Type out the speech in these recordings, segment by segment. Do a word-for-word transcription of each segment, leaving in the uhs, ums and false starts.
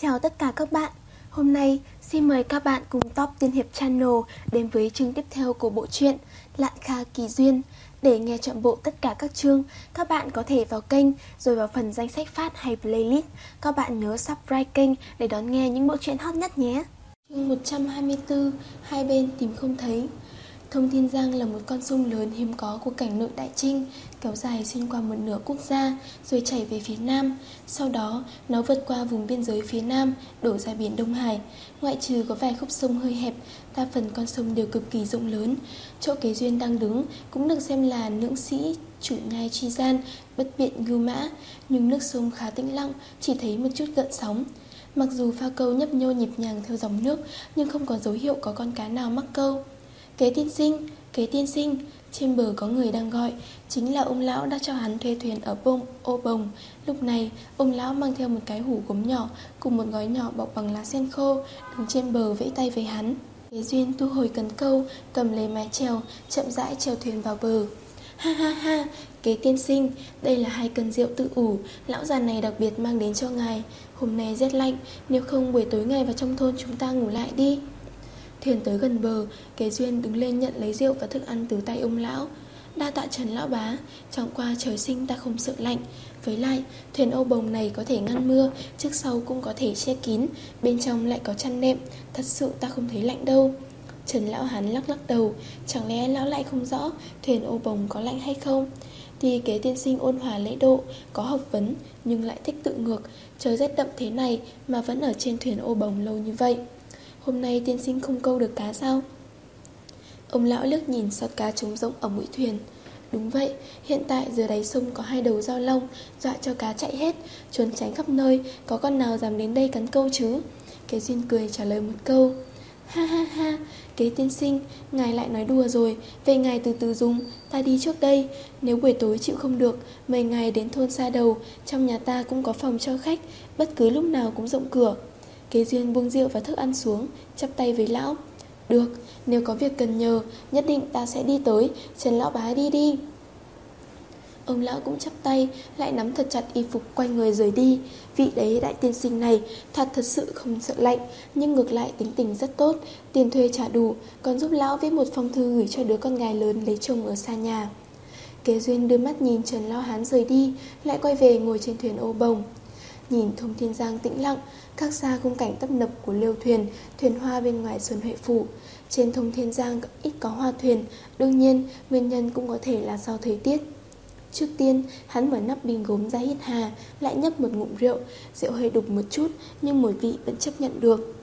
Chào tất cả các bạn. Hôm nay xin mời các bạn cùng Top Tiên Hiệp Channel đến với chương tiếp theo của bộ truyện Lạn Kha Kỳ Duyên. Để nghe trọn bộ tất cả các chương, các bạn có thể vào kênh rồi vào phần danh sách phát hay playlist. Các bạn nhớ subscribe kênh để đón nghe những bộ truyện hot nhất nhé. Chương một trăm hai mươi tư, hai bên tìm không thấy. Thông Thiên Giang là một con sông lớn hiếm có của cảnh nội Đại Trinh, kéo dài xuyên qua một nửa quốc gia rồi chảy về phía nam. Sau đó nó vượt qua vùng biên giới phía nam, đổ ra biển Đông Hải. Ngoại trừ có vài khúc sông hơi hẹp, đa phần con sông đều cực kỳ rộng lớn. Chỗ Kế Duyên đang đứng cũng được xem là nữ sĩ chủ nhai tri gian, bất biện ngưu mã. Nhưng nước sông khá tĩnh lặng, chỉ thấy một chút gợn sóng. Mặc dù phao câu nhấp nhô nhịp nhàng theo dòng nước, nhưng không có dấu hiệu có con cá nào mắc câu. Kế tiên sinh, kế tiên sinh, trên bờ có người đang gọi. Chính là ông lão đã cho hắn thuê thuyền ở bông ô bồng. Lúc này ông lão mang theo một cái hũ gốm nhỏ cùng một gói nhỏ bọc bằng lá sen khô, đứng trên bờ vẫy tay với hắn. Kế Duyên thu hồi cần câu, cầm lấy mái chèo, chậm rãi chèo thuyền vào bờ. Ha ha ha, kế tiên sinh, đây là hai cân rượu tự ủ, lão già này đặc biệt mang đến cho ngài. Hôm nay rét lạnh, nếu không buổi tối ngài vào trong thôn chúng ta ngủ lại đi. Thuyền tới gần bờ, Kế Duyên đứng lên nhận lấy rượu và thức ăn từ tay ông lão. Đa tạ Trần lão bá, chẳng qua trời sinh ta không sợ lạnh. Với lại, thuyền ô bồng này có thể ngăn mưa, trước sau cũng có thể che kín, bên trong lại có chăn nệm, thật sự ta không thấy lạnh đâu. Trần lão hắn lắc lắc đầu, chẳng lẽ lão lại không rõ thuyền ô bồng có lạnh hay không? Tuy Kế tiên sinh ôn hòa lễ độ, có học vấn, nhưng lại thích tự ngược. Trời rét đậm thế này mà vẫn ở trên thuyền ô bồng lâu như vậy. Hôm nay tiên sinh không câu được cá sao? Ông lão liếc nhìn sọt cá trống rỗng ở mũi thuyền. Đúng vậy, hiện tại dưới đáy sông có hai đầu dao long, dọa cho cá chạy hết, trốn tránh khắp nơi, có con nào dám đến đây cắn câu chứ? Kế Duyên cười trả lời một câu. Ha ha ha, Kế tiên sinh, ngài lại nói đùa rồi, vậy ngài từ từ dùng, ta đi trước đây. Nếu buổi tối chịu không được, mời ngài đến thôn xa đầu, trong nhà ta cũng có phòng cho khách, bất cứ lúc nào cũng rộng cửa. Kế Duyên buông rượu và thức ăn xuống, chắp tay với lão. Được, nếu có việc cần nhờ, nhất định ta sẽ đi tới, Trần lão bá đi đi. Ông lão cũng chắp tay, lại nắm thật chặt y phục quay người rời đi. Vị đấy đại tiên sinh này thật thật sự không sợ lạnh, nhưng ngược lại tính tình rất tốt, tiền thuê trả đủ, còn giúp lão viết một phong thư gửi cho đứa con gái lớn lấy chồng ở xa nhà. Kế Duyên đưa mắt nhìn Trần lão hán rời đi, lại quay về ngồi trên thuyền ô bồng. Nhìn Thông Thiên Giang tĩnh lặng, khác xa khung cảnh tấp nập của liêu thuyền, thuyền hoa bên ngoài Xuân Huệ Phủ. Trên Thông Thiên Giang ít có hoa thuyền, đương nhiên nguyên nhân cũng có thể là do thời tiết. Trước tiên, hắn mở nắp bình gốm ra hít hà, lại nhấp một ngụm rượu, rượu hơi đục một chút nhưng mùi vị vẫn chấp nhận được.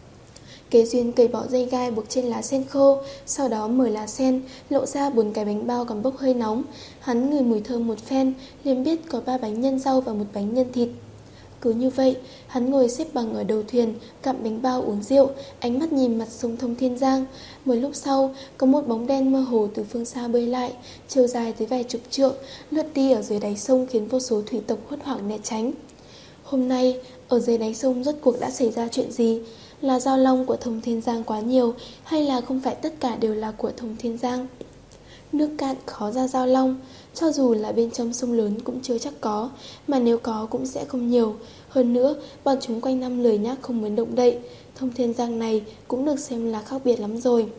Kế Duyên cởi bỏ dây gai buộc trên lá sen khô, sau đó mở lá sen, lộ ra bốn cái bánh bao còn bốc hơi nóng. Hắn ngửi mùi thơm một phen, liền biết có ba bánh nhân rau và một bánh nhân thịt. Cứ như vậy, hắn ngồi xếp bằng ở đầu thuyền, gặm bánh bao uống rượu, ánh mắt nhìn mặt sông Thông Thiên Giang. Một lúc sau, có một bóng đen mơ hồ từ phương xa bơi lại, chiều dài tới vài chục trượng, lướt đi ở dưới đáy sông khiến vô số thủy tộc hốt hoảng né tránh. Hôm nay, ở dưới đáy sông rốt cuộc đã xảy ra chuyện gì? Là dao long của Thông Thiên Giang quá nhiều, hay là không phải tất cả đều là của Thông Thiên Giang? Nước cạn khó ra dao long, cho dù là bên trong sông lớn cũng chưa chắc có, mà nếu có cũng sẽ không nhiều. Hơn nữa, bọn chúng quanh năm lười nhác không muốn động đậy. Thông Thiên Giang này cũng được xem là khác biệt lắm rồi.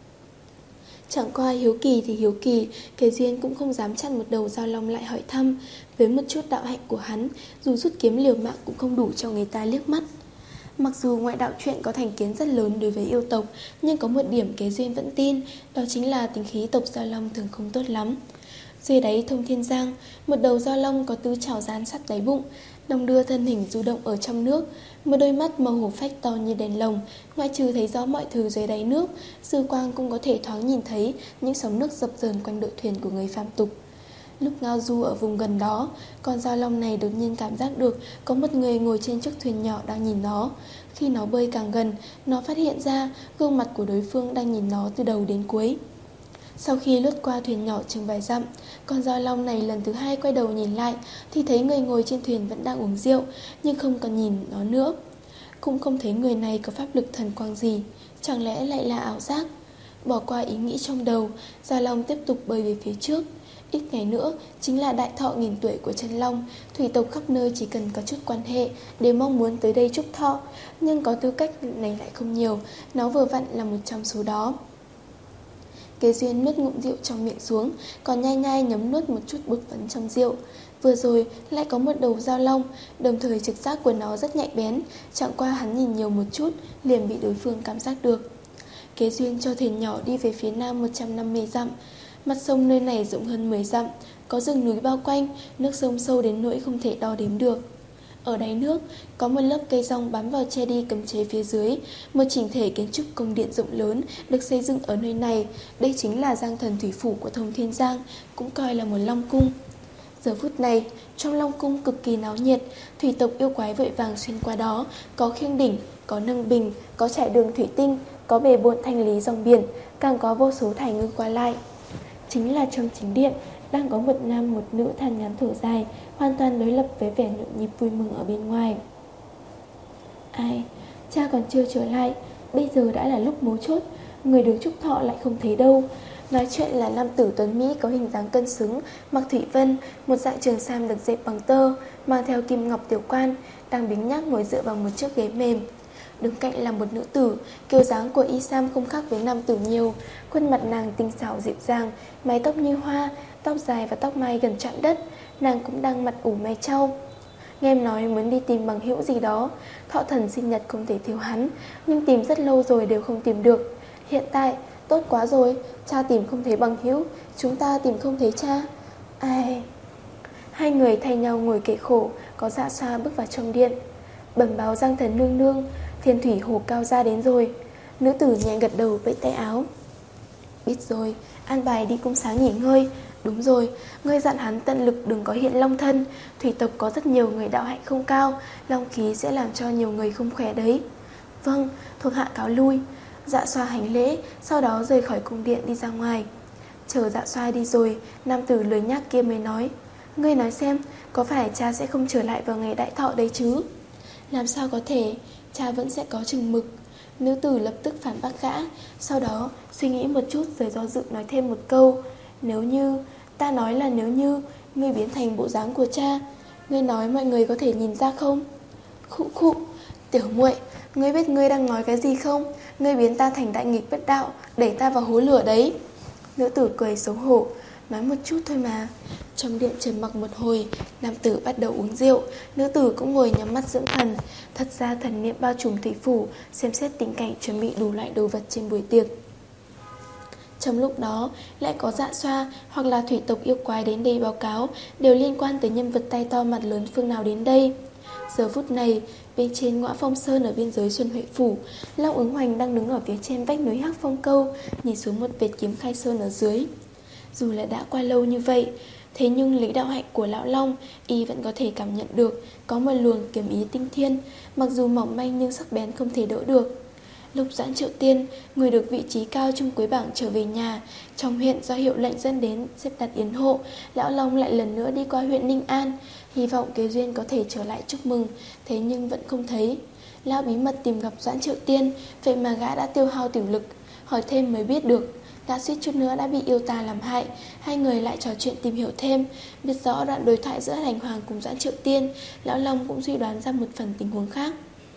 Chẳng qua hiếu kỳ thì hiếu kỳ, Kế Duyên cũng không dám chặn một đầu dao long lại hỏi thăm. Với một chút đạo hạnh của hắn, dù rút kiếm liều mạng cũng không đủ cho người ta liếc mắt. Mặc dù ngoại đạo truyện có thành kiến rất lớn đối với yêu tộc, nhưng có một điểm Kế Duyên vẫn tin, đó chính là tính khí tộc dao long thường không tốt lắm. Dưới đáy Thông Thiên Giang, một đầu dao long có tứ chảo dán sát đáy bụng, đong đưa thân hình du động ở trong nước, một đôi mắt màu hổ phách to như đèn lồng, ngoại trừ thấy rõ mọi thứ dưới đáy nước, dư quang cũng có thể thoáng nhìn thấy những sóng nước dập dờn quanh đội thuyền của người phàm tục. Lúc ngao du ở vùng gần đó, con dao long này đột nhiên cảm giác được có một người ngồi trên chiếc thuyền nhỏ đang nhìn nó. Khi nó bơi càng gần, nó phát hiện ra gương mặt của đối phương đang nhìn nó từ đầu đến cuối. Sau khi lướt qua thuyền nhỏ chừng vài dặm, con dao long này lần thứ hai quay đầu nhìn lại thì thấy người ngồi trên thuyền vẫn đang uống rượu, nhưng không còn nhìn nó nữa. Cũng không thấy người này có pháp lực thần quang gì, chẳng lẽ lại là ảo giác. Bỏ qua ý nghĩ trong đầu, dao long tiếp tục bơi về phía trước. Ít ngày nữa chính là đại thọ nghìn tuổi của Chân Long. Thủy tộc khắp nơi chỉ cần có chút quan hệ đều mong muốn tới đây chúc thọ, nhưng có tư cách này lại không nhiều. Nó vừa vặn là một trong số đó. Kế Duyên nuốt ngụm rượu trong miệng xuống, còn nhai nhai nhấm nuốt một chút bột phấn trong rượu. Vừa rồi lại có một đầu dao long, đồng thời trực giác của nó rất nhạy bén. Chẳng qua hắn nhìn nhiều một chút liền bị đối phương cảm giác được. Kế Duyên cho thuyền nhỏ đi về phía nam một trăm năm mươi dặm. Mặt sông nơi này rộng hơn mười dặm, có rừng núi bao quanh, nước sông sâu đến nỗi không thể đo đếm được. Ở đáy nước có một lớp cây rong bám vào che đi cấm chế phía dưới. Một chỉnh thể kiến trúc cung điện rộng lớn được xây dựng ở nơi này. Đây chính là Giang Thần Thủy Phủ của Thông Thiên Giang, cũng coi là một long cung. Giờ phút này trong long cung cực kỳ náo nhiệt. Thủy tộc yêu quái vội vàng xuyên qua đó. Có khiêng đỉnh, có nâng bình, có trải đường thủy tinh, có bề bộn thanh lý dòng biển, càng có vô số thải ngư qua lại. Chính là trong chính điện đang có một nam một nữ than ngắn thở dài, hoàn toàn đối lập với vẻ nhộn nhịp vui mừng ở bên ngoài. Ai, cha còn chưa trở lại, bây giờ đã là lúc mấu chốt, người được chúc thọ lại không thấy đâu. Nói chuyện là nam tử tuấn Mỹ có hình dáng cân xứng, mặc thủy vân, một dạng trường sam được dệt bằng tơ, mang theo kim ngọc tiểu quan, đang biếng nhác ngồi dựa vào một chiếc ghế mềm. Đứng cạnh là một nữ tử, kiểu dáng của y sam không khác với nam tử nhiều. Khuôn mặt nàng tinh xảo dịu dàng, mái tóc như hoa, tóc dài và tóc mai gần chạm đất. Nàng cũng đang mặt ủ mày trau. Nghe em nói muốn đi tìm bằng hữu gì đó. Thọ thần sinh nhật không thể thiếu hắn, nhưng tìm rất lâu rồi đều không tìm được. Hiện tại tốt quá rồi, cha tìm không thấy bằng hữu, chúng ta tìm không thấy cha. Ai... Hai người thay nhau ngồi kể khổ. Có Dạ Xoa bước vào trong điện. Bẩm báo Giang Thần nương nương, Thiên Thủy Hồ Cao Gia đến rồi. Nữ tử nhẹ gật đầu vẫy tay áo. Biết rồi, an bài đi cung sáng nghỉ ngơi. Đúng rồi, ngươi dặn hắn tận lực đừng có hiện long thân. Thủy tộc có rất nhiều người đạo hạnh không cao, long khí sẽ làm cho nhiều người không khỏe đấy. Vâng, thuộc hạ cáo lui. Dạ Xoa hành lễ, sau đó rời khỏi cung điện đi ra ngoài. Chờ Dạ Xoa đi rồi, nam tử lười nhác kia mới nói, ngươi nói xem, có phải cha sẽ không trở lại vào ngày đại thọ đấy chứ? Làm sao có thể, cha vẫn sẽ có chừng mực. Nữ tử lập tức phản bác gã. Sau đó suy nghĩ một chút rồi do dự nói thêm một câu. Nếu như, ta nói là nếu như ngươi biến thành bộ dáng của cha, ngươi nói mọi người có thể nhìn ra không? Khụ khụ, tiểu muội, ngươi biết ngươi đang nói cái gì không? Ngươi biến ta thành đại nghịch bất đạo, đẩy ta vào hố lửa đấy. Nữ tử cười xấu hổ, nói một chút thôi mà. Trong điện trầm mặc một hồi, nam tử bắt đầu uống rượu, nữ tử cũng ngồi nhắm mắt dưỡng thần. Thật ra thần niệm bao trùm thủy phủ, xem xét tình cảnh chuẩn bị đủ loại đồ vật trên buổi tiệc. Trong lúc đó lại có Dạ Xoa hoặc là thủy tộc yêu quái đến đây báo cáo, đều liên quan tới nhân vật tay to mặt lớn phương nào đến đây. Giờ phút này, bên trên Ngõa Phong Sơn ở biên giới Xuân Huệ Phủ, Long Ứng Hoành đang đứng ở phía trên vách núi Hắc Phong Câu, nhìn xuống một vệt kiếm khai sơn ở dưới. Dù là đã qua lâu như vậy, thế nhưng lý đạo hạnh của lão Long, y vẫn có thể cảm nhận được có một luồng kiếm ý tinh thiên, mặc dù mỏng manh nhưng sắc bén không thể đỡ được. Lục Doãn Triệu Tiên, người được vị trí cao trong Quế Bảng trở về nhà. Trong huyện do hiệu lệnh dẫn đến xếp đặt yến hộ, lão Long lại lần nữa đi qua huyện Ninh An, hy vọng Kế Duyên có thể trở lại chúc mừng, thế nhưng vẫn không thấy. Lão bí mật tìm gặp Doãn Triệu Tiên, vậy mà gã đã tiêu hao tiểu lực, hỏi thêm mới biết được gã suýt chút nữa đã bị yêu tà làm hại. Hai người lại trò chuyện tìm hiểu thêm, biết rõ đoạn đối thoại giữa Thành Hoàng cùng Doãn Triệu Tiên, lão Long cũng suy đoán ra một phần tình huống khác.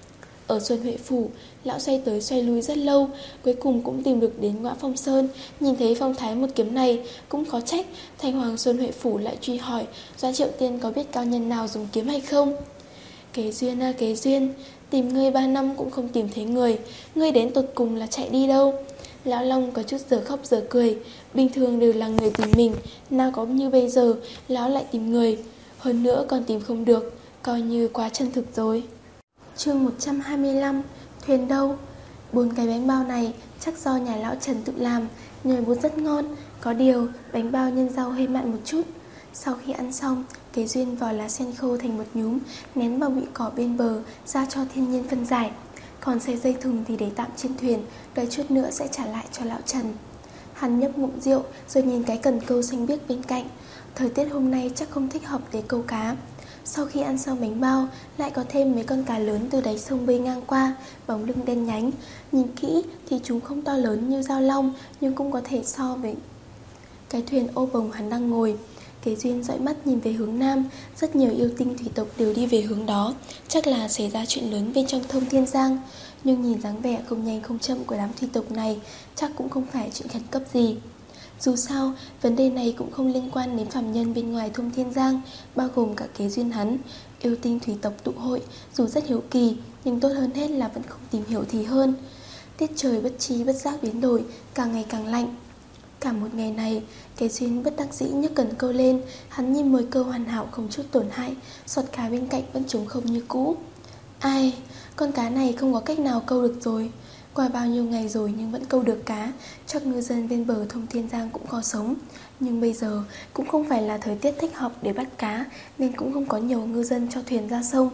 Ở Xuân Huệ Phủ, lão xoay tới xoay lui rất lâu, cuối cùng cũng tìm được đến Ngõa Phong Sơn. Nhìn thấy phong thái một kiếm này, cũng khó trách Thành Hoàng Xuân Huệ Phủ lại truy hỏi Doãn Triệu Tiên có biết cao nhân nào dùng kiếm hay không. Kế Duyên à Kế Duyên, tìm ngươi ba năm cũng không tìm thấy người, ngươi đến tột cùng là chạy đi đâu? Lão Long có chút giờ khóc giờ cười, bình thường đều là người tìm mình, nào có như bây giờ lão lại tìm người, hơn nữa còn tìm không được, coi như quá chân thực rồi. Chương một trăm hai mươi lăm, thuyền đâu? Bốn cái bánh bao này chắc do nhà lão Trần tự làm, nhồi bún rất ngon, có điều bánh bao nhân rau hơi mặn một chút. Sau khi ăn xong, Kế Duyên vò lá sen khô thành một nhúm, ném vào bụi cỏ bên bờ, ra cho thiên nhiên phân giải. Còn sợi dây thừng thì để tạm trên thuyền, đợi chút nữa sẽ trả lại cho lão Trần. Hắn nhấp ngụm rượu rồi nhìn cái cần câu xanh biếc bên cạnh. Thời tiết hôm nay chắc không thích hợp để câu cá. Sau khi ăn xong bánh bao, lại có thêm mấy con cá lớn từ đáy sông bơi ngang qua, bóng lưng đen nhánh. Nhìn kỹ thì chúng không to lớn như dao long, nhưng cũng có thể so với cái thuyền ô bồng hắn đang ngồi. Kế Duyên dõi mắt nhìn về hướng nam. Rất nhiều yêu tinh thủy tộc đều đi về hướng đó. Chắc là xảy ra chuyện lớn bên trong Thông Thiên Giang. Nhưng nhìn dáng vẻ không nhanh không chậm của đám thủy tộc này, chắc cũng không phải chuyện khẩn cấp gì. Dù sao, vấn đề này cũng không liên quan đến phàm nhân bên ngoài Thông Thiên Giang, bao gồm cả Kế Duyên hắn. Yêu tinh thủy tộc tụ hội, dù rất hiếu kỳ, nhưng tốt hơn hết là vẫn không tìm hiểu thì hơn. Tiết trời bất tri bất giác biến đổi, càng ngày càng lạnh. Cả một ngày này, Kế Duyên bất đắc dĩ nhấc cần câu lên. Hắn nhìn mồi câu hoàn hảo không chút tổn hại, sọt cá bên cạnh vẫn trống không như cũ. Ai, con cá này không có cách nào câu được rồi. Qua bao nhiêu ngày rồi nhưng vẫn câu được cá, chắc ngư dân bên bờ Thông Thiên Giang cũng có sống. Nhưng bây giờ cũng không phải là thời tiết thích hợp để bắt cá, nên cũng không có nhiều ngư dân cho thuyền ra sông.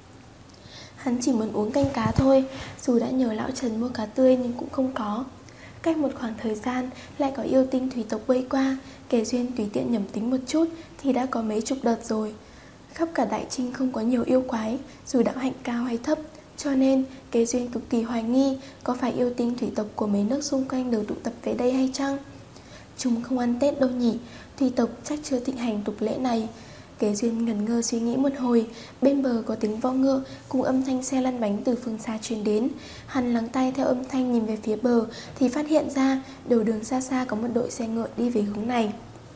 Hắn chỉ muốn uống canh cá thôi. Dù đã nhờ lão Trần mua cá tươi nhưng cũng không có. Cách một khoảng thời gian lại có yêu tinh thủy tộc bơi qua. Kế Duyên tùy tiện nhẩm tính một chút thì đã có mấy chục đợt rồi. Khắp cả Đại Trinh không có nhiều yêu quái, dù đạo hạnh cao hay thấp. Cho nên Kế Duyên cực kỳ hoài nghi có phải yêu tinh thủy tộc của mấy nước xung quanh đều tụ tập về đây hay chăng. Chúng không ăn Tết đâu nhỉ. Thủy tộc chắc chưa thịnh hành tục lễ này. Kế Duyên ngẩn ngơ suy nghĩ một hồi. Bên bờ có tiếng vo ngựa cùng âm thanh xe lăn bánh từ phương xa truyền đến. Hắn lắng tai theo âm thanh nhìn về phía bờ thì phát hiện ra đầu đường xa xa có một đội xe ngựa đi về hướng này.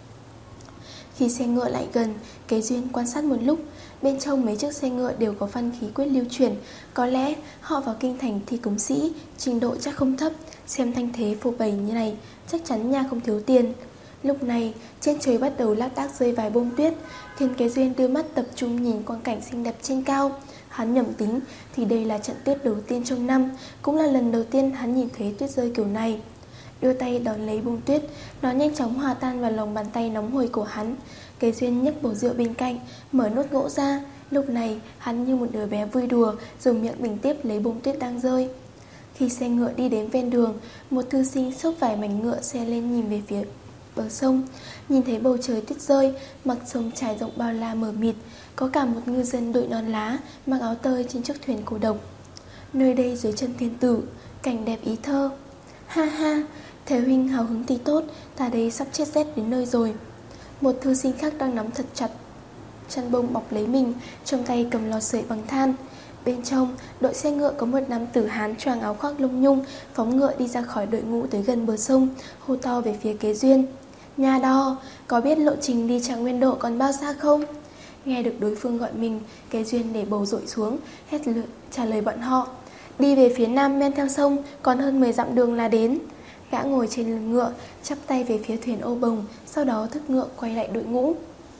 Khi xe ngựa lại gần, Kế Duyên quan sát một lúc. Bên trong mấy chiếc xe ngựa đều có văn khí quyết lưu chuyển. Có lẽ họ vào kinh thành thi cống sĩ, trình độ chắc không thấp. Xem thanh thế phô bày như này, chắc chắn nhà không thiếu tiền. Lúc này, trên trời bắt đầu lác đác rơi vài bông tuyết, khiến Kế Duyên đưa mắt tập trung nhìn quang cảnh xinh đẹp trên cao. Hắn nhẩm tính thì đây là trận tuyết đầu tiên trong năm, cũng là lần đầu tiên hắn nhìn thấy tuyết rơi kiểu này. Đưa tay đón lấy bông tuyết, nó nhanh chóng hòa tan vào lòng bàn tay nóng hổi của hắn. Kế Duyên nhấc bầu rượu bên cạnh, mở nốt gỗ ra. Lúc này hắn như một đứa bé vui đùa, dùng miệng bình tiếp lấy bông tuyết đang rơi. Khi xe ngựa đi đến ven đường, một thư sinh xốc vài mảnh ngựa xe lên nhìn về phía bờ sông. Nhìn thấy bầu trời tuyết rơi, mặt sông trải rộng bao la mờ mịt. Có cả một ngư dân đội nón lá, mặc áo tơi trên chiếc thuyền cổ độc. Nơi đây dưới chân thiên tử, cảnh đẹp ý thơ. Ha ha, Thế huynh hào hứng thì tốt, ta đây sắp chết rét đến nơi rồi. Một thư sinh khác đang nắm thật chặt chăn bông bọc lấy mình, trong tay cầm lò sưởi bằng than. Bên trong, đội xe ngựa có một nam tử Hán choàng áo khoác lông nhung, phóng ngựa đi ra khỏi đội ngũ tới gần bờ sông, hô to về phía Kế Duyên. Nhà đò, có biết lộ trình đi Trạng Nguyên Độ còn bao xa không? Nghe được đối phương gọi mình, Kế Duyên để bầu dội xuống, hét lượt trả lời bọn họ. Đi về phía nam men theo sông, còn hơn mười dặm đường là đến. Gã ngồi trên lưng ngựa, chắp tay về phía thuyền ô bồng, sau đó thúc ngựa quay lại đội ngũ.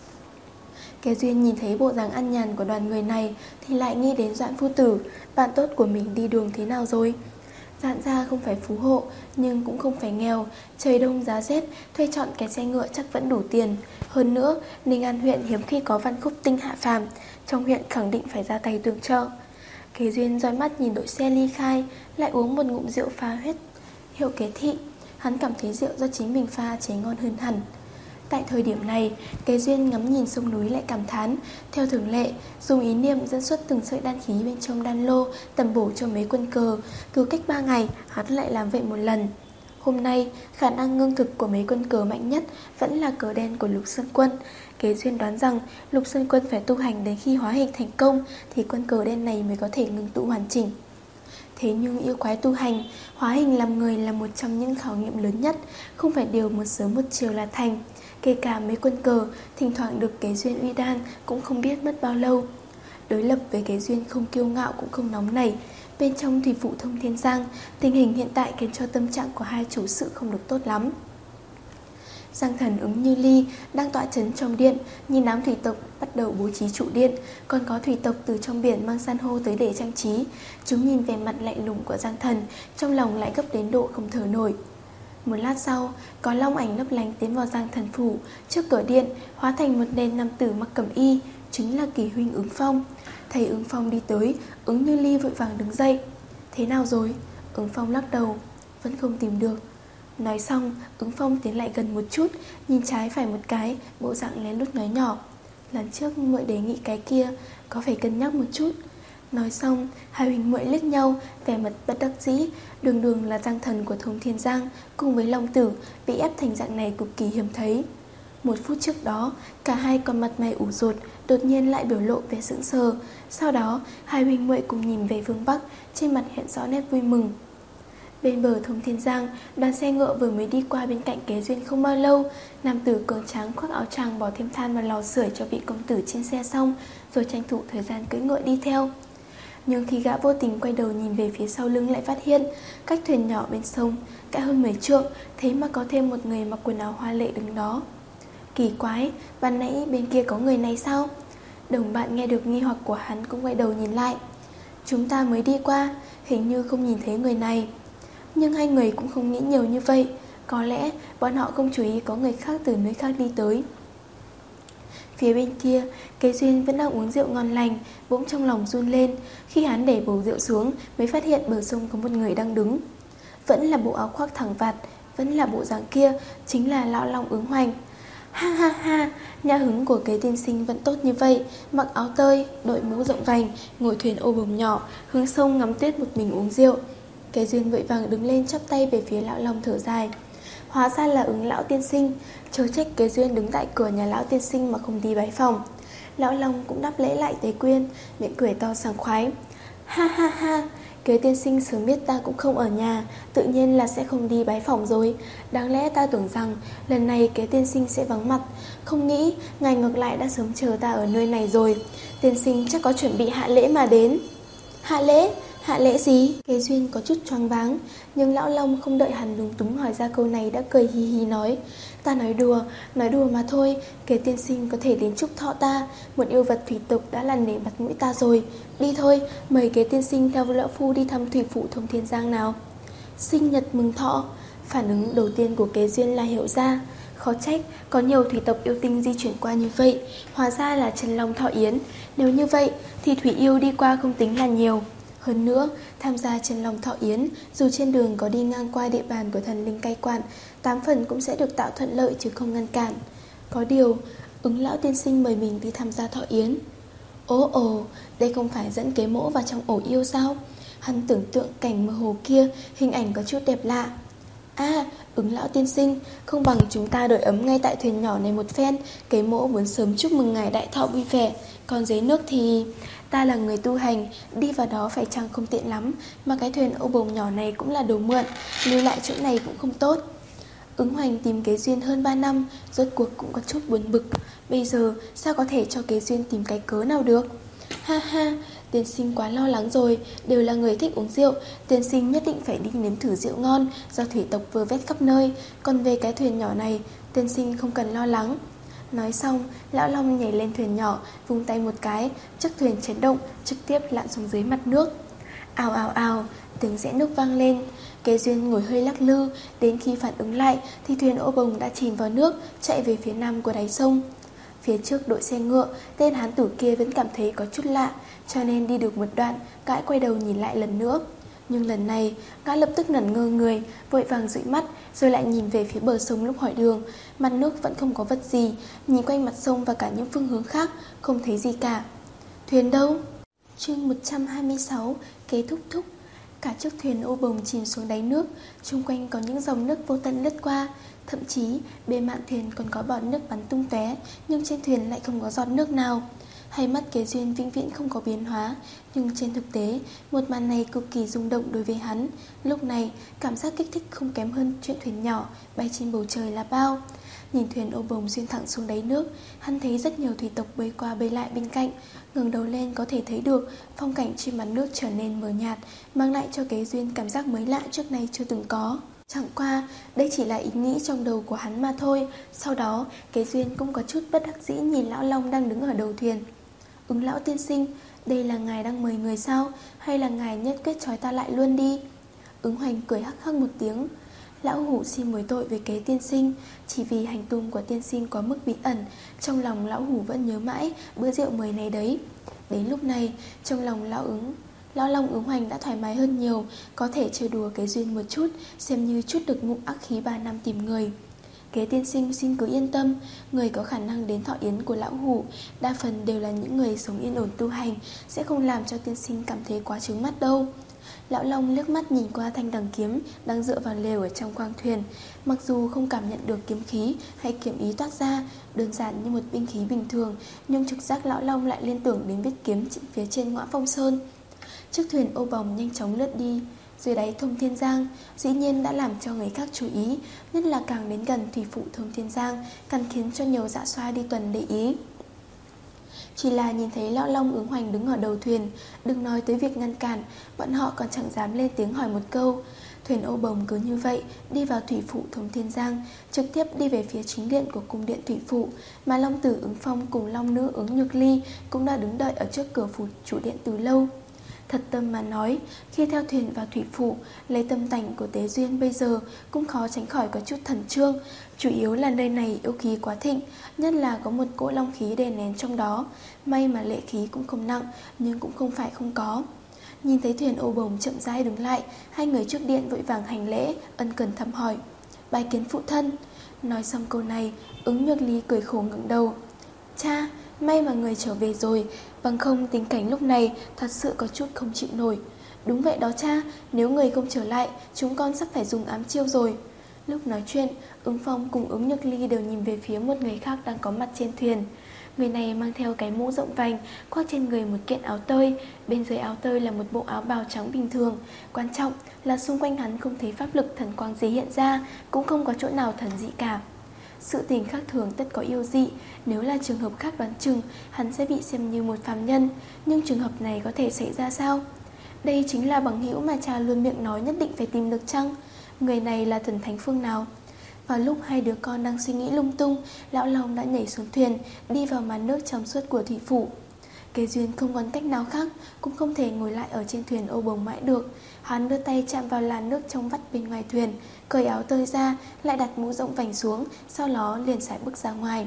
Kế Duyên nhìn thấy bộ dáng ăn nhàn của đoàn người này thì lại nghĩ đến Doãn phu tử, bạn tốt của mình đi đường thế nào rồi. Doãn gia không phải phú hộ, nhưng cũng không phải nghèo. Trời đông giá rét, thuê chọn cái xe ngựa chắc vẫn đủ tiền. Hơn nữa, Ninh An huyện hiếm khi có văn khúc tinh hạ phàm, trong huyện khẳng định phải ra tay tương trợ. Kế Duyên dõi mắt nhìn đội xe ly khai, lại uống một ngụm rượu pha huyết hiệu Kế thị. Hắn cảm thấy rượu do chính mình pha chế ngon hơn hẳn. Tại thời điểm này, Kế Duyên ngắm nhìn sông núi lại cảm thán. Theo thường lệ, dùng ý niệm dẫn xuất từng sợi đan khí bên trong đan lô, tầm bổ cho mấy quân cờ. Cứ cách ba ngày, hắn lại làm vậy một lần. Hôm nay, khả năng ngưng thực của mấy quân cờ mạnh nhất vẫn là cờ đen của Lục Sơn Quân. Kế Duyên đoán rằng Lục Sơn Quân phải tu hành đến khi hóa hình thành công thì quân cờ đen này mới có thể ngưng tụ hoàn chỉnh. Thế nhưng yêu quái tu hành, hóa hình làm người là một trong những khảo nghiệm lớn nhất, không phải điều một sớm một chiều là thành. Kể cả mấy quân cờ, thỉnh thoảng được Kế Duyên uy đan cũng không biết mất bao lâu. Đối lập với Kế Duyên không kiêu ngạo cũng không nóng nảy. Bên trong thủy phủ Thông Thiên Giang, tình hình hiện tại khiến cho tâm trạng của hai chủ sự không được tốt lắm. Giang Thần Ứng Như Ly đang tọa trấn trong điện, nhìn đám thủy tộc bắt đầu bố trí trụ điện, còn có thủy tộc từ trong biển mang san hô tới để trang trí. Chúng nhìn về mặt lạnh lùng của Giang Thần, trong lòng lại gấp đến độ không thở nổi. Một lát sau, có long ảnh lấp lánh tiến vào Giang Thần phủ, trước cửa điện hóa thành một nền nam tử mặc cẩm y, chính là Kỳ huynh Ứng Phong. Thấy Ứng Phong đi tới, Ứng Như Ly vội vàng đứng dậy. Thế nào rồi? Ứng Phong lắc đầu, vẫn không tìm được. Nói xong, Ứng Phong tiến lại gần một chút, nhìn trái phải một cái, bộ dạng lén lút nói nhỏ. Lần trước muội đề nghị cái kia, có phải cân nhắc một chút. Nói xong, hai huynh muội liếc nhau, vẻ mặt bất đắc dĩ. Đường đường là giang thần của Thông Thiên Giang, cùng với Long Tử, bị ép thành dạng này cực kỳ hiếm thấy. Một phút trước đó, cả hai còn mặt mày ủ rột, đột nhiên lại biểu lộ vẻ sững sờ. Sau đó, hai huynh muội cùng nhìn về phương Bắc, trên mặt hiện rõ nét vui mừng. Bên bờ Thông Thiên Giang, đoàn xe ngựa vừa mới đi qua bên cạnh Kế Duyên không bao lâu. Nam tử cường tráng khoác áo choàng bỏ thêm than vào lò sưởi cho vị công tử trên xe xong, rồi tranh thủ thời gian cưỡi ngựa đi theo. Nhưng khi gã vô tình quay đầu nhìn về phía sau lưng, lại phát hiện cách thuyền nhỏ bên sông cả hơn mười trượng, thế mà có thêm một người mặc quần áo hoa lệ đứng đó. Kỳ quái, ban nãy bên kia có người này sao? Đồng bạn nghe được nghi hoặc của hắn cũng quay đầu nhìn lại. Chúng ta mới đi qua, hình như không nhìn thấy người này. Nhưng hai người cũng không nghĩ nhiều như vậy. Có lẽ bọn họ không chú ý có người khác từ nơi khác đi tới. Phía bên kia, Kế Duyên vẫn đang uống rượu ngon lành, bỗng trong lòng run lên. Khi hắn để bầu rượu xuống, mới phát hiện bờ sông có một người đang đứng. Vẫn là bộ áo khoác thẳng vạt, vẫn là bộ dáng kia, chính là lão Long Ứng Hoành. Ha ha ha, nhã hứng của Kế tiên sinh vẫn tốt như vậy, mặc áo tơi, đội mũ rộng vành, ngồi thuyền ô bồng nhỏ, hướng sông ngắm tuyết một mình uống rượu. Kế Duyên vội vàng đứng lên chắp tay về phía lão Long thở dài. Hóa ra là Ứng lão tiên sinh, chớ trách Kế Duyên đứng tại cửa nhà lão tiên sinh mà không đi bái phòng. Lão Long cũng đáp lễ lại Tế Quyên, miệng cười to sảng khoái. Ha ha ha, Kế tiên sinh sớm biết ta cũng không ở nhà, tự nhiên là sẽ không đi bái phòng rồi. Đáng lẽ ta tưởng rằng lần này Kế tiên sinh sẽ vắng mặt, không nghĩ ngài ngược lại đã sớm chờ ta ở nơi này rồi. Tiên sinh chắc có chuẩn bị hạ lễ mà đến. Hạ lễ? Hạ lễ gì? Kế Duyên có chút choáng váng, nhưng lão Long không đợi hắn lúng túng hỏi ra câu này đã cười hi hi nói. Ta nói đùa, nói đùa mà thôi. Kế tiên sinh có thể đến chúc thọ ta, một yêu vật thủy tộc đã làm nể mặt mũi ta rồi. Đi thôi, mời Kế tiên sinh theo lão phu đi thăm thủy phủ Thông Thiên Giang nào. Sinh nhật mừng thọ. Phản ứng đầu tiên của Kế Duyên là hiểu ra. Khó trách có nhiều thủy tộc yêu tinh di chuyển qua như vậy, hóa ra là Chân Long Thọ Yến. Nếu như vậy thì thủy yêu đi qua không tính là nhiều. Hơn nữa, tham gia Chân Long Thọ Yến, dù trên đường có đi ngang qua địa bàn của thần linh cai quản, tám phần cũng sẽ được tạo thuận lợi chứ không ngăn cản. Có điều, Ứng lão tiên sinh mời mình đi tham gia Thọ Yến. Ồ ồ, đây không phải dẫn Kế Mỗ vào trong ổ yêu sao? Hắn tưởng tượng cảnh mơ hồ kia, hình ảnh có chút đẹp lạ. À, Ứng lão tiên sinh, không bằng chúng ta đợi ấm ngay tại thuyền nhỏ này một phen. Kế Mỗ muốn sớm chúc mừng ngài đại thọ vui vẻ. Còn dưới nước thì... Ta là người tu hành, đi vào đó phải chăng không tiện lắm. Mà cái thuyền ô bồng nhỏ này cũng là đồ mượn, lưu lại chỗ này cũng không tốt. Ứng Hoành tìm Kế Duyên hơn ba năm, rốt cuộc cũng có chút buồn bực. Bây giờ sao có thể cho Kế Duyên tìm cái cớ nào được? Ha ha, tiên sinh quá lo lắng rồi. Đều là người thích uống rượu, tiên sinh nhất định phải đi nếm thử rượu ngon do thủy tộc vơ vét khắp nơi. Còn về cái thuyền nhỏ này, tiên sinh không cần lo lắng. Nói xong, lão Long nhảy lên thuyền nhỏ, vung tay một cái, chiếc thuyền chấn động, trực tiếp lặn xuống dưới mặt nước. Ào ào ào, tiếng rẽ nước vang lên. Kế Duyên ngồi hơi lắc lư, đến khi phản ứng lại thì thuyền ô bồng đã chìm vào nước, chạy về phía nam của đáy sông. Phía trước đội xe ngựa, tên hán tử kia vẫn cảm thấy có chút lạ, cho nên đi được một đoạn, gã quay đầu nhìn lại lần nữa. Nhưng lần này, gã lập tức ngẩn ngơ người, vội vàng dụi mắt, rồi lại nhìn về phía bờ sông lúc hỏi đường. Mặt nước vẫn không có vật gì, nhìn quanh mặt sông và cả những phương hướng khác, không thấy gì cả. Thuyền đâu? Chương một trăm hai mươi sáu, Kế Thúc Thúc. Cả chiếc thuyền ô bồng chìm xuống đáy nước, xung quanh có những dòng nước vô tận lướt qua. Thậm chí, bề mạn thuyền còn có bọt nước bắn tung tóe, nhưng trên thuyền lại không có giọt nước nào. Hay mắt Kế Duyên vĩnh viễn không có biến hóa, nhưng trên thực tế, một màn này cực kỳ rung động đối với hắn. Lúc này, cảm giác kích thích không kém hơn chuyện thuyền nhỏ bay trên bầu trời là bao. Nhìn thuyền ô bồng xuyên thẳng xuống đáy nước, hắn thấy rất nhiều thủy tộc bơi qua bơi lại bên cạnh. Ngẩng đầu lên có thể thấy được phong cảnh trên mặt nước trở nên mờ nhạt, mang lại cho Kế Duyên cảm giác mới lạ trước nay chưa từng có. Chẳng qua, đây chỉ là ý nghĩ trong đầu của hắn mà thôi. Sau đó, Kế Duyên cũng có chút bất đắc dĩ nhìn lão Long đang đứng ở đầu thuyền. Ứng lão tiên sinh, đây là ngài đang mời người sao? Hay là ngài nhất quyết trói ta lại luôn đi? Ứng Hoành cười hắc hắc một tiếng. Lão hủ xin mối tội với Kế tiên sinh. Chỉ vì hành tung của tiên sinh có mức bí ẩn, trong lòng lão hủ vẫn nhớ mãi bữa rượu mời này đấy. Đến lúc này, trong lòng lão ứng Lão Long Ứng Hoành đã thoải mái hơn nhiều, có thể chơi đùa Kế Duyên một chút, xem như chút được ngụm ác khí ba năm tìm người. Kế tiên sinh xin cứ yên tâm, người có khả năng đến thọ yến của lão hủ đa phần đều là những người sống yên ổn tu hành, sẽ không làm cho tiên sinh cảm thấy quá chướng mắt đâu. Lão Long liếc mắt nhìn qua thanh đằng kiếm đang dựa vào lều ở trong khoang thuyền. Mặc dù không cảm nhận được kiếm khí hay kiếm ý toát ra, đơn giản như một binh khí bình thường, nhưng trực giác Lão Long lại liên tưởng đến vết kiếm phía trên ngõa Phong Sơn. Chiếc thuyền ô bồng nhanh chóng lướt đi dưới đáy Thông Thiên Giang, dĩ nhiên đã làm cho người khác chú ý, nhất là càng đến gần thủy phụ Thông Thiên Giang, càng khiến cho nhiều dạ xoa đi tuần để ý. Chỉ là nhìn thấy Lão Long ứng hoành đứng ở đầu thuyền, đừng nói tới việc ngăn cản, bọn họ còn chẳng dám lên tiếng hỏi một câu. Thuyền ô bồng cứ như vậy đi vào thủy phụ Thông Thiên Giang, trực tiếp đi về phía chính điện của cung điện thủy phụ, mà Long tử Ứng Phong cùng Long nữ Ứng Nhược Ly cũng đã đứng đợi ở trước cửa phủ chủ điện từ lâu. Thật tâm mà nói, khi theo thuyền vào thủy phụ, lấy tâm tành của Tế Duyên bây giờ cũng khó tránh khỏi có chút thần trương. Chủ yếu là nơi này yêu khí quá thịnh, nhất là có một cỗ long khí đè nén trong đó. May mà lệ khí cũng không nặng, nhưng cũng không phải không có. Nhìn thấy thuyền ô bồng chậm rãi đứng lại, hai người trước điện vội vàng hành lễ, ân cần thăm hỏi. Bái kiến phụ thân. Nói xong câu này, Ứng Nhược Ly cười khổ ngẩng đầu. Cha, may mà người trở về rồi, bằng không tình cảnh lúc này thật sự có chút không chịu nổi. Đúng vậy đó cha, nếu người không trở lại, chúng con sắp phải dùng ám chiêu rồi. Lúc nói chuyện, Ứng Phong cùng Ứng Nhược Ly đều nhìn về phía một người khác đang có mặt trên thuyền. Người này mang theo cái mũ rộng vành, khoác trên người một kiện áo tơi, bên dưới áo tơi là một bộ áo bào trắng bình thường. Quan trọng là xung quanh hắn không thấy pháp lực thần quang gì hiện ra, cũng không có chỗ nào thần dị cả. Sự tình khác thường tất có yêu dị, nếu là trường hợp khác đoán chừng hắn sẽ bị xem như một phàm nhân, nhưng trường hợp này có thể xảy ra sao? Đây chính là bằng hữu mà cha luôn miệng nói nhất định phải tìm được chăng? Người này là thần thánh phương nào? Vào lúc hai đứa con đang suy nghĩ lung tung, Lão Long đã nhảy xuống thuyền, đi vào màn nước trong suốt của thủy phủ. Kế Duyên không còn cách nào khác, cũng không thể ngồi lại ở trên thuyền ô bồng mãi được. Hắn đưa tay chạm vào làn nước trong vắt bên ngoài thuyền, cởi áo tơi ra, lại đặt mũ rộng vành xuống, sau đó liền sải bước ra ngoài.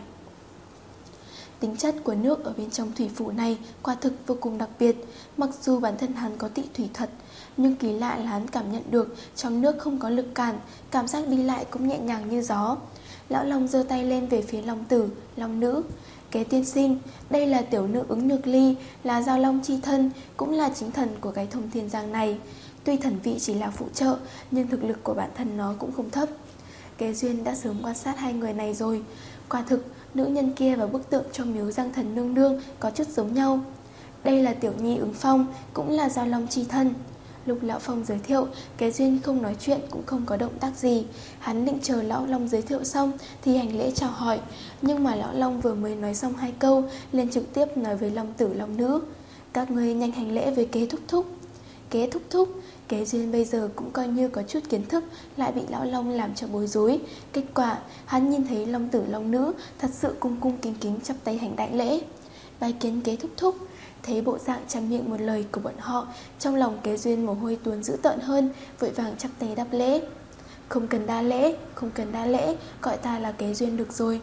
Tính chất của nước ở bên trong thủy phủ này quả thực vô cùng đặc biệt. Mặc dù bản thân hắn có tị thủy thuật, nhưng kỳ lạ là hắn cảm nhận được trong nước không có lực cản, cảm giác đi lại cũng nhẹ nhàng như gió. Lão Long giơ tay lên về phía Long tử, Long nữ. Kế tiên sinh, đây là tiểu nữ Ứng Nhược Ly, là giao long chi thân, cũng là chính thần của cái Thông Thiên Giang này. Tuy thần vị chỉ là phụ trợ, nhưng thực lực của bản thân nó cũng không thấp. Kế Duyên đã sớm quan sát hai người này rồi. Quả thực, nữ nhân kia và bức tượng trong miếu Giang Thần Nương Nương có chút giống nhau. Đây là tiểu nhi Ứng Phong, cũng là giao long chi thân. Lúc Lão Phong giới thiệu, Kế Duyên không nói chuyện cũng không có động tác gì. Hắn định chờ Lão Long giới thiệu xong thì hành lễ chào hỏi, nhưng mà Lão Long vừa mới nói xong hai câu liền trực tiếp nói với Long tử Long nữ. Các ngươi nhanh hành lễ với Kế thúc thúc. Kế thúc thúc, Kế Duyên bây giờ cũng coi như có chút kiến thức, lại bị Lão Long làm cho bối rối. Kết quả, hắn nhìn thấy Long tử Long nữ thật sự cung cung kính kính chắp tay hành đại lễ. Bái kiến Kế thúc thúc. Thấy bộ dạng chăm miệng một lời của bọn họ, trong lòng Kế Duyên mồ hôi tuôn dữ tợn hơn, vội vàng chắp tay đáp lễ. Không cần đa lễ, không cần đa lễ, gọi ta là Kế Duyên được rồi.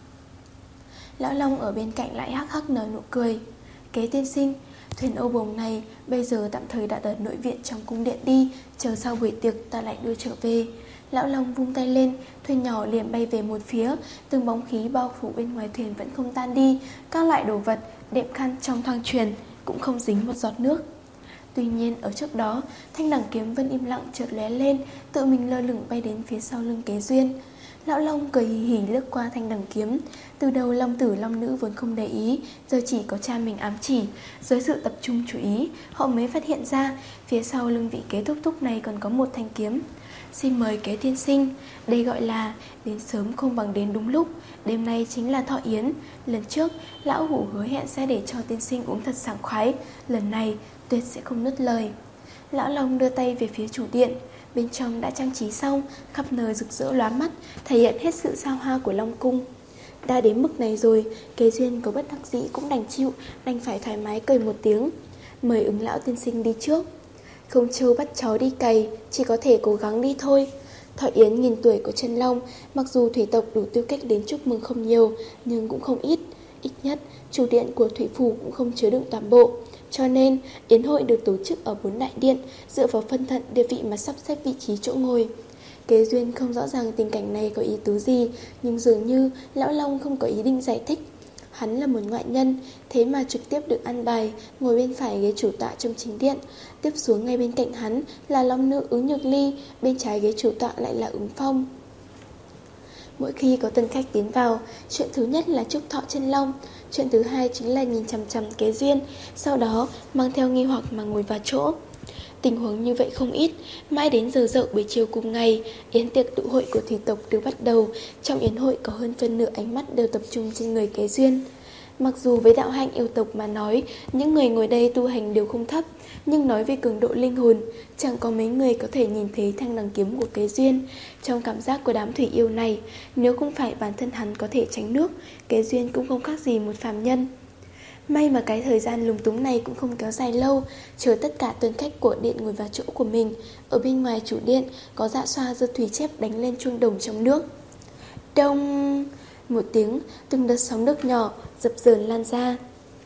Lão Long ở bên cạnh lại hắc hắc nở nụ cười. Kế tiên sinh, thuyền ô bồng này bây giờ tạm thời đã ở nội viện trong cung điện đi, chờ sau buổi tiệc ta lại đưa trở về. Lão Long vung tay lên, thuyền nhỏ liền bay về một phía, từng bóng khí bao phủ bên ngoài thuyền vẫn không tan đi, các loại đồ vật, đệm khăn trong thoang truyền cũng không dính một giọt nước. Tuy nhiên ở trước đó, thanh đằng kiếm vẫn im lặng chợt lóe lên, tự mình lơ lửng bay đến phía sau lưng Kế Duyên. Lão Long cười hì hì lướt qua thanh đằng kiếm. Từ đầu Long tử Long nữ vốn không để ý, giờ chỉ có cha mình ám chỉ. Dưới sự tập trung chú ý, họ mới phát hiện ra phía sau lưng vị Kế thúc thúc này còn có một thanh kiếm. Xin mời Kế tiên sinh. Đây gọi là đến sớm không bằng đến đúng lúc. Đêm nay chính là thọ yến. Lần trước lão hủ hứa hẹn sẽ để cho tiên sinh uống thật sảng khoái, lần này tuyệt sẽ không nứt lời. Lão Long đưa tay về phía chủ điện. Bên trong đã trang trí xong, khắp nơi rực rỡ lóa mắt, thể hiện hết sự sao hoa của Long cung. Đã đến mức này rồi, Kế Duyên có bất đắc dĩ cũng đành chịu, đành phải thoải mái cười một tiếng. Mời Ứng lão tiên sinh đi trước. Không trâu bắt chó đi cày, chỉ có thể cố gắng đi thôi. Thọ yến nghìn tuổi của Chân Long, mặc dù thủy tộc đủ tư cách đến chúc mừng không nhiều, nhưng cũng không ít. Ít nhất, chủ điện của thủy phủ cũng không chứa đựng toàn bộ. Cho nên, yến hội được tổ chức ở bốn đại điện, dựa vào phân thận địa vị mà sắp xếp vị trí chỗ ngồi. Kế Duyên không rõ ràng tình cảnh này có ý tứ gì, nhưng dường như Lão Long không có ý định giải thích. Hắn là một ngoại nhân, thế mà trực tiếp được ăn bài, ngồi bên phải ghế chủ tọa trong chính điện. Tiếp xuống ngay bên cạnh hắn là Long Nữ Ứng Nhược Ly, bên trái ghế chủ tọa lại là Ứng Phong. Mỗi khi có tân khách tiến vào, chuyện thứ nhất là chúc thọ chân long, chuyện thứ hai chính là nhìn chằm chằm Kế Duyên, sau đó mang theo nghi hoặc mà ngồi vào chỗ. Tình huống như vậy không ít, mãi đến giờ dậu buổi chiều cùng ngày, yến tiệc tụ hội của thủy tộc được bắt đầu. Trong yến hội có hơn phân nửa ánh mắt đều tập trung trên người Kế Duyên. Mặc dù với đạo hạnh yêu tộc mà nói, những người ngồi đây tu hành đều không thấp, nhưng nói về cường độ linh hồn, chẳng có mấy người có thể nhìn thấy thanh đằng kiếm của Kế Duyên. Trong cảm giác của đám thủy yêu này, nếu không phải bản thân hắn có thể tránh nước, Kế Duyên cũng không khác gì một phàm nhân. May mà cái thời gian lúng túng này cũng không kéo dài lâu, chờ tất cả tuần khách của điện ngồi vào chỗ của mình. Ở bên ngoài chủ điện có Dạ Xoa giơ thủy chép đánh lên chuông đồng trong nước. Đông! Một tiếng, từng đợt sóng nước nhỏ dập dờn lan ra.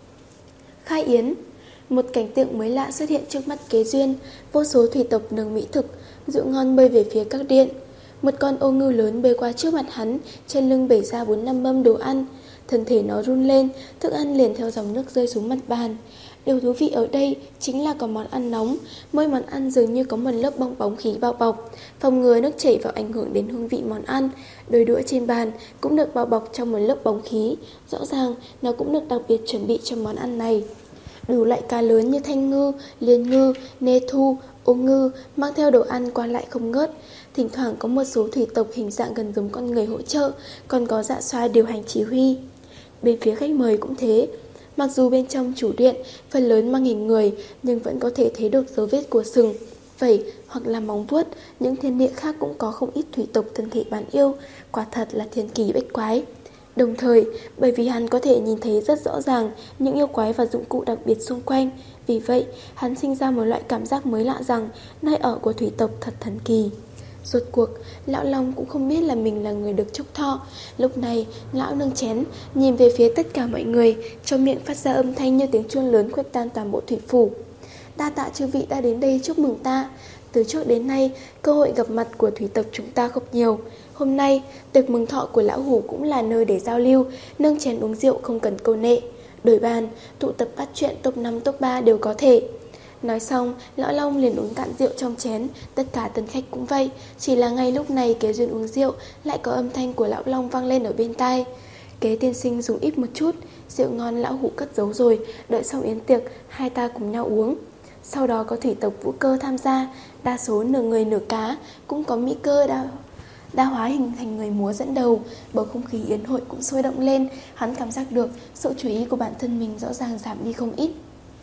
Khai yến. Một cảnh tượng mới lạ xuất hiện trước mắt Kế Duyên. Vô số thủy tộc nướng mỹ thực, rượu ngon bơi về phía các điện. Một con ô ngư lớn bơi qua trước mặt hắn, trên lưng bẩy ra bốn năm mâm đồ ăn. Thân thể nó run lên, thức ăn liền theo dòng nước rơi xuống mặt bàn. Điều thú vị ở đây chính là có món ăn nóng. Mỗi món ăn dường như có một lớp bong bóng khí bao bọc, phòng ngừa nước chảy vào ảnh hưởng đến hương vị món ăn. Đôi đũa trên bàn cũng được bao bọc trong một lớp bóng khí. Rõ ràng nó cũng được đặc biệt chuẩn bị cho món ăn này. Đủ loại cá lớn như thanh ngư, liên ngư, nê thu, ô ngư mang theo đồ ăn qua lại không ngớt. Thỉnh thoảng có một số thủy tộc hình dạng gần giống con người hỗ trợ, còn có Dạ Xoa điều hành chỉ huy. Bên phía khách mời cũng thế. Mặc dù bên trong chủ điện phần lớn mang hình người, nhưng vẫn có thể thấy được dấu vết của sừng, vảy hoặc là móng vuốt. Những thiên địa khác cũng có không ít thủy tộc thân thể bán yêu, quả thật là thiên kỳ bách quái. Đồng thời, bởi vì hắn có thể nhìn thấy rất rõ ràng những yêu quái và dụng cụ đặc biệt xung quanh, vì vậy hắn sinh ra một loại cảm giác mới lạ rằng nơi ở của thủy tộc thật thần kỳ. Rốt cuộc, Lão Long cũng không biết là mình là người được chúc thọ. Lúc này, lão nâng chén, nhìn về phía tất cả mọi người, trong miệng phát ra âm thanh như tiếng chuông lớn khuếch tan toàn bộ thủy phủ. Đa tạ chư vị đã đến đây chúc mừng ta. Từ trước đến nay, cơ hội gặp mặt của thủy tộc chúng ta không nhiều. Hôm nay, tiệc mừng thọ của lão hủ cũng là nơi để giao lưu, nâng chén uống rượu không cần câu nệ. Đổi bàn, tụ tập bắt chuyện top năm top ba đều có thể. Nói xong, Lão Long liền uống cạn rượu trong chén. Tất cả tân khách cũng vậy. Chỉ là ngay lúc này Kế Duyên uống rượu, lại có âm thanh của Lão Long vang lên ở bên tai. Kế tiên sinh dùng ít một chút, rượu ngon lão hủ cất giấu rồi, đợi xong yến tiệc hai ta cùng nhau uống. Sau đó có thủy tộc Vũ Cơ tham gia, đa số nửa người nửa cá, cũng có Mỹ Cơ đa, đa hóa hình thành người múa dẫn đầu. Bầu không khí yến hội cũng sôi động lên. Hắn cảm giác được sự chú ý của bản thân mình rõ ràng giảm đi không ít.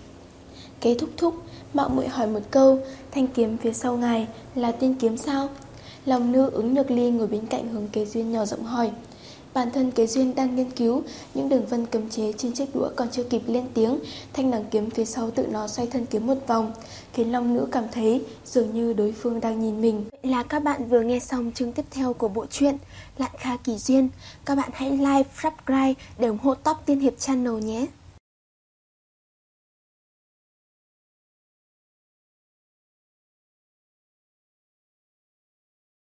Kế thúc thúc mạo muội hỏi một câu, thanh kiếm phía sau ngài là tiên kiếm sao? Lòng nữ Ứng Nhược Ly ngồi bên cạnh hướng Kế Duyên nhỏ giọng hỏi. Bản thân Kế Duyên đang nghiên cứu những đường vân cấm chế trên chiếc đũa, còn chưa kịp lên tiếng, thanh đằng kiếm phía sau tự nó xoay thân kiếm một vòng, khiến long nữ cảm thấy dường như đối phương đang nhìn mình. Vậy là các bạn vừa nghe xong chương tiếp theo của bộ truyện Lạn Kha Kỳ Duyên. Các bạn hãy like, subscribe để ủng hộ Top Tiên Hiệp Channel nhé.